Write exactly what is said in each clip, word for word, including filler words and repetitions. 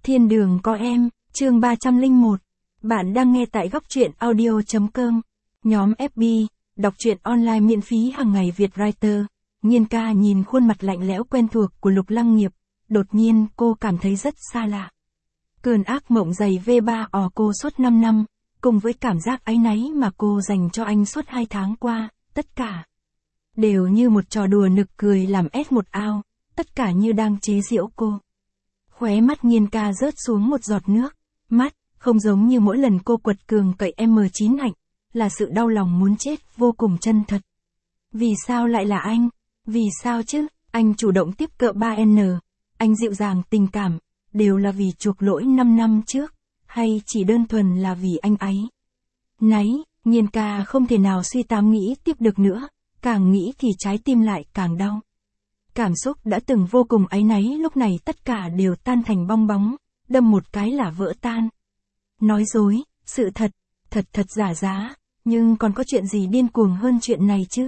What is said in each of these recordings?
Thiên đường có em, chương ba trăm lẻ một. Bạn đang nghe tại góc truyện audio chấm com. Nhóm ép bê, đọc truyện online miễn phí hàng ngày Việt Writer. Nhiên ca nhìn khuôn mặt lạnh lẽo quen thuộc của Lục Lăng Nghiệp, đột nhiên cô cảm thấy rất xa lạ. Cơn ác mộng dày vê ba ò cô suốt năm năm, cùng với cảm giác áy náy mà cô dành cho anh suốt hai tháng qua, tất cả đều như một trò đùa nực cười làm ét một ao, tất cả như đang chế giễu cô. Khóe mắt Nhiên ca rớt xuống một giọt nước, mắt, không giống như mỗi lần cô quật cường cậy em chín hạnh, là sự đau lòng muốn chết vô cùng chân thật. Vì sao lại là anh? Vì sao chứ? Anh chủ động tiếp cận ba en, anh dịu dàng tình cảm, đều là vì chuộc lỗi năm năm trước, hay chỉ đơn thuần là vì anh ấy? Náy, Nhiên ca không thể nào suy tám nghĩ tiếp được nữa, càng nghĩ thì trái tim lại càng đau. Cảm xúc đã từng vô cùng áy náy lúc này tất cả đều tan thành bong bóng, đâm một cái là vỡ tan. Nói dối, sự thật, thật thật giả giá, nhưng còn có chuyện gì điên cuồng hơn chuyện này chứ?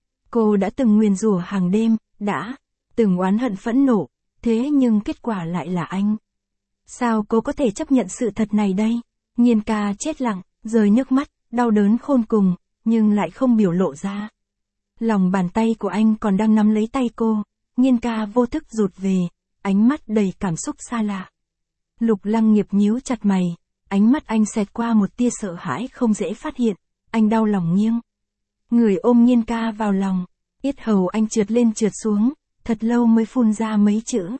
Cô đã từng nguyền rủa hàng đêm, đã từng oán hận phẫn nộ, thế nhưng kết quả lại là anh. Sao cô có thể chấp nhận sự thật này đây? Nhiên ca chết lặng, rơi nước mắt, đau đớn khôn cùng, nhưng lại không biểu lộ ra. Lòng bàn tay của anh còn đang nắm lấy tay cô, Nhiên ca vô thức rụt về, ánh mắt đầy cảm xúc xa lạ. Lục Lăng Nghiệp nhíu chặt mày, ánh mắt anh xẹt qua một tia sợ hãi không dễ phát hiện, anh đau lòng nghiêng. Người ôm Nhiên ca vào lòng, yết hầu anh trượt lên trượt xuống, thật lâu mới phun ra mấy chữ.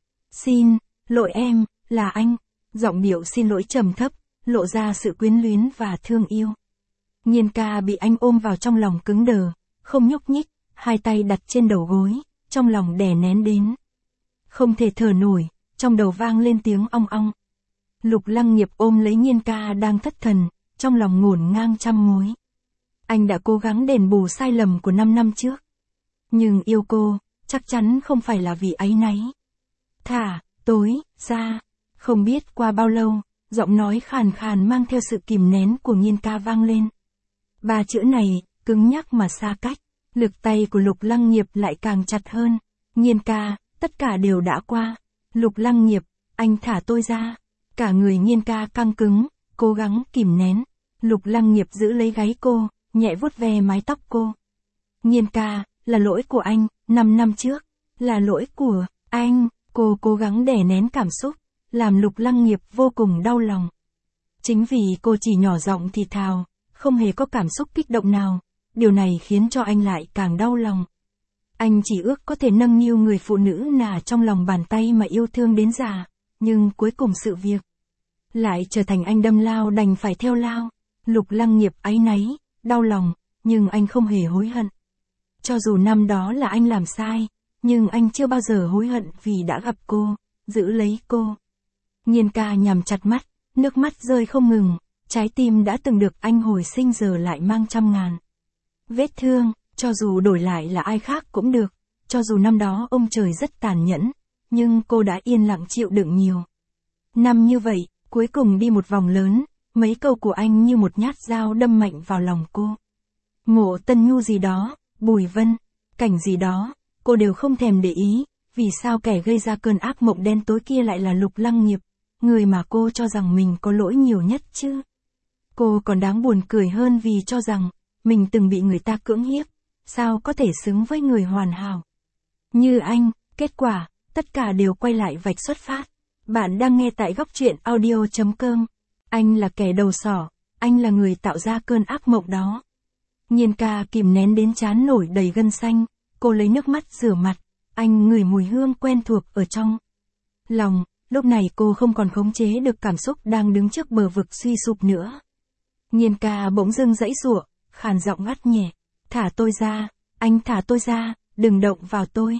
Xin, lỗi em, là anh, giọng điệu xin lỗi trầm thấp, lộ ra sự quyến luyến và thương yêu. Nhiên ca bị anh ôm vào trong lòng cứng đờ, không nhúc nhích, hai tay đặt trên đầu gối, trong lòng đè nén đến. Không thể thở nổi, trong đầu vang lên tiếng ong ong. Lục Lăng Nghiệp ôm lấy Nhiên ca đang thất thần, trong lòng ngổn ngang trăm mối. Anh đã cố gắng đền bù sai lầm của năm năm trước. Nhưng yêu cô, chắc chắn không phải là vì áy náy. Thả, tối, ra, không biết qua bao lâu, giọng nói khàn khàn mang theo sự kìm nén của Nhiên ca vang lên. Ba chữ này, cứng nhắc mà xa cách, lực tay của Lục Lăng Nghiệp lại càng chặt hơn. Nhiên ca, tất cả đều đã qua. Lục Lăng Nghiệp, anh thả tôi ra. Cả người Nhiên ca căng cứng, cố gắng kìm nén. Lục Lăng Nghiệp giữ lấy gáy cô, nhẹ vuốt ve mái tóc cô. Nhiên ca, là lỗi của anh, năm năm trước, là lỗi của anh. Cô cố gắng đè nén cảm xúc, làm Lục Lăng Nghiệp vô cùng đau lòng. Chính vì cô chỉ nhỏ giọng thì thào, không hề có cảm xúc kích động nào, điều này khiến cho anh lại càng đau lòng. Anh chỉ ước có thể nâng niu người phụ nữ nà trong lòng bàn tay mà yêu thương đến già, nhưng cuối cùng sự việc lại trở thành anh đâm lao đành phải theo lao. Lục Lăng Nghiệp áy náy, đau lòng, nhưng anh không hề hối hận. Cho dù năm đó là anh làm sai, nhưng anh chưa bao giờ hối hận vì đã gặp cô, giữ lấy cô. Nhiên ca nhắm chặt mắt, nước mắt rơi không ngừng, trái tim đã từng được anh hồi sinh giờ lại mang trăm ngàn vết thương, cho dù đổi lại là ai khác cũng được, cho dù năm đó ông trời rất tàn nhẫn, nhưng cô đã yên lặng chịu đựng nhiều năm như vậy, cuối cùng đi một vòng lớn, mấy câu của anh như một nhát dao đâm mạnh vào lòng cô. Mộ Tân Nhu gì đó, Bùi Vân, cảnh gì đó, cô đều không thèm để ý, vì sao kẻ gây ra cơn ác mộng đen tối kia lại là Lục Lăng Nghiệp, người mà cô cho rằng mình có lỗi nhiều nhất chứ. Cô còn đáng buồn cười hơn vì cho rằng, mình từng bị người ta cưỡng hiếp, sao có thể xứng với người hoàn hảo như anh. Kết quả, tất cả đều quay lại vạch xuất phát. Bạn đang nghe tại góc truyện audio chấm com. Anh là kẻ đầu sỏ, anh là người tạo ra cơn ác mộng đó. Nhiên ca kìm nén đến trán nổi đầy gân xanh, cô lấy nước mắt rửa mặt, anh ngửi mùi hương quen thuộc ở trong lòng, lúc này cô không còn khống chế được cảm xúc đang đứng trước bờ vực suy sụp nữa. Nhiên ca bỗng dưng giãy giụa, khàn giọng ngắt nhẹ, thả tôi ra, anh thả tôi ra, đừng động vào tôi.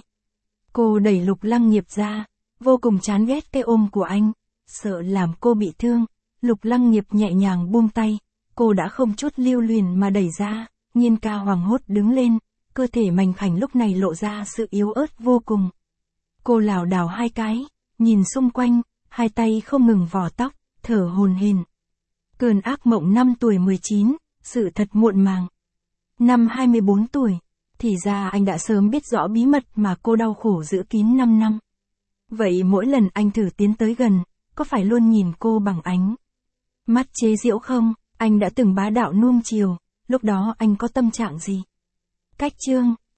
Cô đẩy Lục Lăng Nghiệp ra, vô cùng chán ghét cái ôm của anh, sợ làm cô bị thương. Lục Lăng Nghiệp nhẹ nhàng buông tay, cô đã không chút lưu luyến mà đẩy ra. Nhiên ca hoảng hốt đứng lên, cơ thể mảnh khảnh lúc này lộ ra sự yếu ớt vô cùng. Cô lảo đảo hai cái, nhìn xung quanh, hai tay không ngừng vò tóc, thở hổn hển. Cơn ác mộng năm tuổi mười chín, sự thật muộn màng. Năm hai mươi bốn tuổi, thì ra anh đã sớm biết rõ bí mật mà cô đau khổ giữ kín năm năm. Vậy mỗi lần anh thử tiến tới gần, có phải luôn nhìn cô bằng ánh mắt chế giễu không? Anh đã từng bá đạo nuông chiều, lúc đó anh có tâm trạng gì? Cách chương